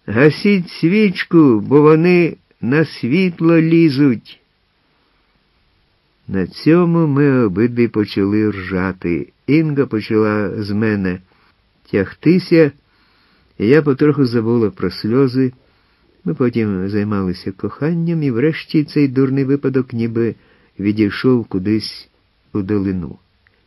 Гасіть свічку, бо вони на світло лізуть. На цьому ми обидві почали ржати. Інга почала з мене тягтися, і я потроху забула про сльози. Ми потім займалися коханням, і врешті цей дурний випадок ніби відійшов кудись у долину.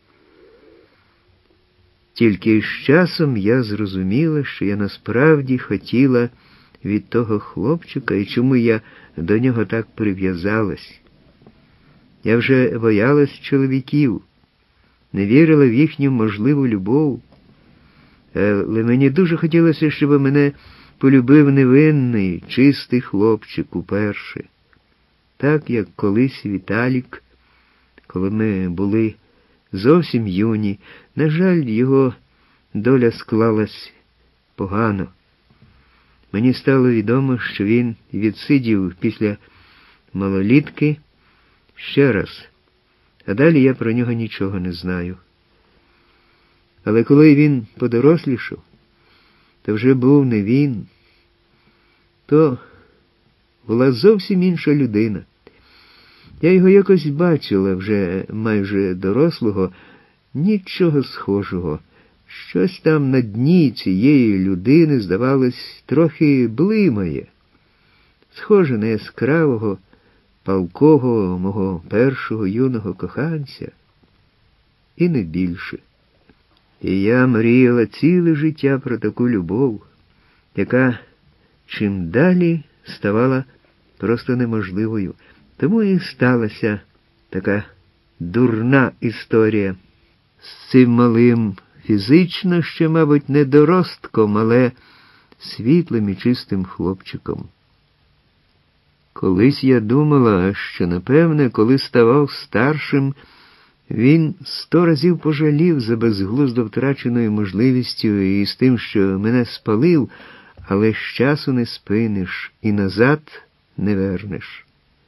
Тільки з часом я зрозуміла, що я насправді хотіла від того хлопчика, і чому я до нього так прив'язалась. Я вже боялась чоловіків, не вірила в їхню можливу любов, але мені дуже хотілося, щоб мене полюбив невинний, чистий хлопчик уперше. Так, як колись Віталік, коли ми були зовсім юні. На жаль, його доля склалась погано. Мені стало відомо, що він відсидів після малолітки ще раз, а далі я про нього нічого не знаю. Але коли він подорослішав, то вже був не він, то була зовсім інша людина. Я його якось бачила вже майже дорослого, нічого схожого. Щось там на дні цієї людини, здавалось, трохи блимає. Схоже на яскравого, палкого мого першого юного коханця. І не більше. І я мріяла ціле життя про таку любов, яка чим далі ставала просто неможливою. Тому і сталася така дурна історія з цим малим, фізично ще, мабуть, не доростком, але світлим і чистим хлопчиком. Колись я думала, що, напевне, коли ставав старшим, він 100 разів пожалів за безглуздо втраченою можливістю і з тим, що мене спалив, але з часу не спиниш і назад не вернеш.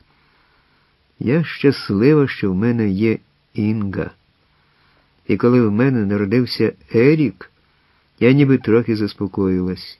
Я щаслива, що в мене є Інга. І коли в мене народився Ерік, я ніби трохи заспокоїлась.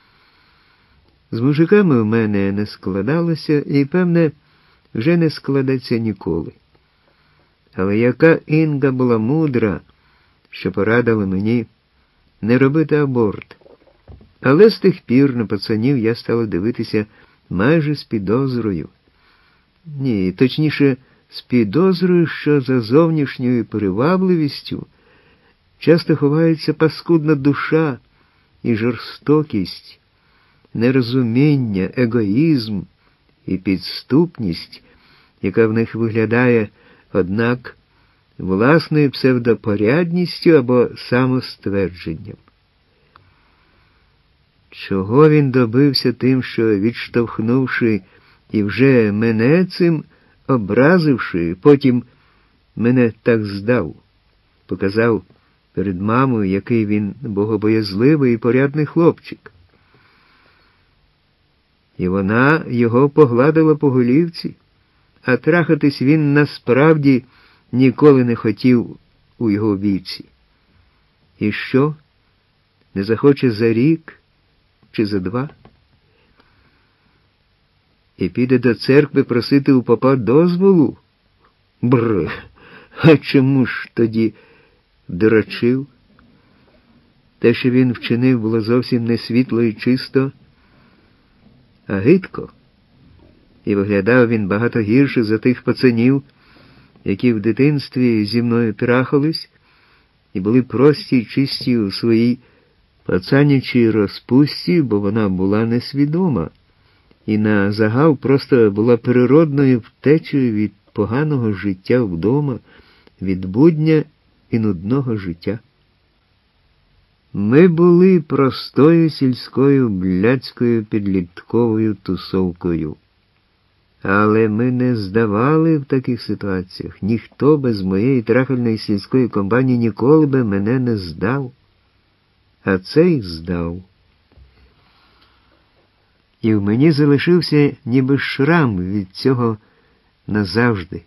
З мужиками в мене не складалося і, певне, вже не складеться ніколи. Але яка Інга була мудра, що порадила мені не робити аборт. Але з тих пір на пацанів я стала дивитися майже з підозрою. Ні, точніше, з підозрою, що за зовнішньою привабливістю часто ховається паскудна душа і жорстокість, нерозуміння, егоїзм і підступність, яка в них виглядає, однак, власною псевдопорядністю або самоствердженням. Чого він добився тим, що, відштовхнувши і вже мене цим образивши, потім мене так здав, показав перед мамою, який він богобоязливий і порядний хлопчик. І вона його погладила по голівці, а трахатись він насправді ніколи не хотів у його віці. І що? Не захоче за рік чи за 2? І піде до церкви просити у попа дозволу? Бр! А чому ж тоді дурачив? Те, що він вчинив, було зовсім не світло і чисто, а гидко. І виглядав він багато гірше за тих пацанів, які в дитинстві зі мною трахались, і були прості й чисті у своїй пацанячій розпусті, бо вона була несвідома, і на загал просто була природною втечею від поганого життя вдома, від будня і нудного життя. Ми були простою сільською блядською підлітковою тусовкою. Але ми не здавали в таких ситуаціях. Ніхто без моєї трахальної сільської компанії ніколи би мене не здав. А цей здав. І в мені залишився ніби шрам від цього назавжди.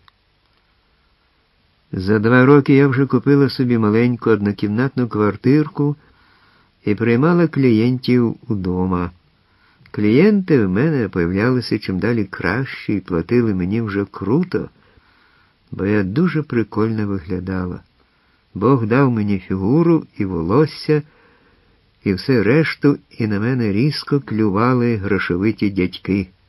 За 2 роки я вже купила собі маленьку однокімнатну квартирку і приймала клієнтів удома. Клієнти в мене появлялися чим далі краще і платили мені вже круто, бо я дуже прикольно виглядала. Бог дав мені фігуру і волосся, і все решту, і на мене різко клювали грошовиті дядьки.